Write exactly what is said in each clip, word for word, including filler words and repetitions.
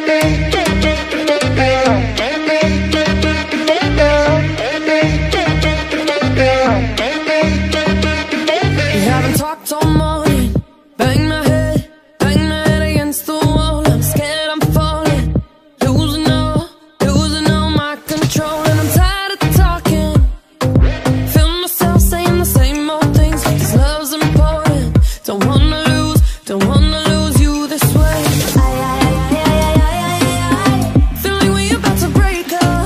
haven't talked all morning. Bang my head, bang my head against the wall. I'm scared I'm falling, losing all, losing all my control. And I'm tired of talking, feel myself saying the same old things. This love's important, don't wanna lose, don't wanna lose you this way. Feel like we about to break up.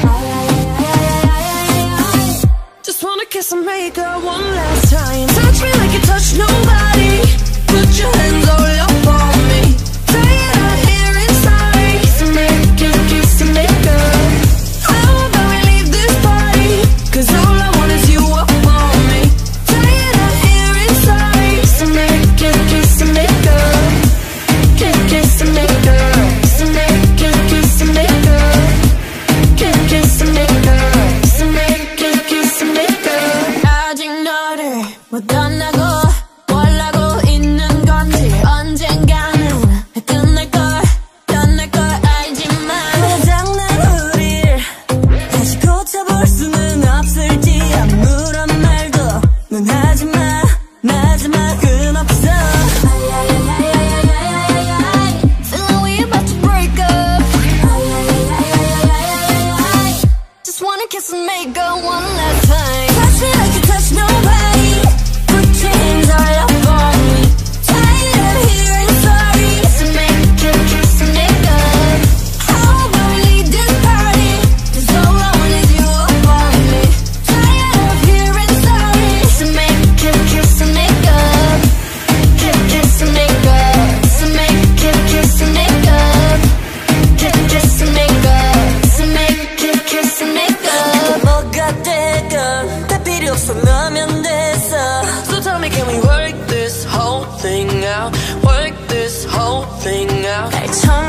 Just wanna kiss and make up one last time. Touch me like you touch nobody. Put your hands all up on me. Say it out here inside. Kiss and make it, kiss and make up. How about we leave this party? Cause all I want is you up on me. Say it out here inside. Kiss and make it, kiss and make up. Kiss, kiss and make up. Kiss and make it, kiss and make up. Kiss, kiss and make up. Kiss and make it, kiss and make up. 아직 너를 못 떠나고 원하고 있는 건지 언젠가는 끝날 걸 떠날 걸 알지만 고장난 우릴 다시 고쳐볼 수는 없을지 아무런 말도 넌 하지마 마지막은 없어. Feel like we about to break up. Just wanna kiss and make up one last time. Touch me like you touch nobody. Put your hands all up on me. Tired of hearing sorry. Kiss and make it, kiss and make up. How about we leave this party? Cause all I want is you up on me. Tired of hearing sorry. Kiss and make it, kiss and make up. Kiss, kiss and make up. Kiss and make it, kiss and make up. Kiss, kiss and make up. Kiss and make it, kiss and make up. 뭐가 되건 다 필요 없어 너면 됐어. So tell me, can we work this whole thing out? Work this whole thing out.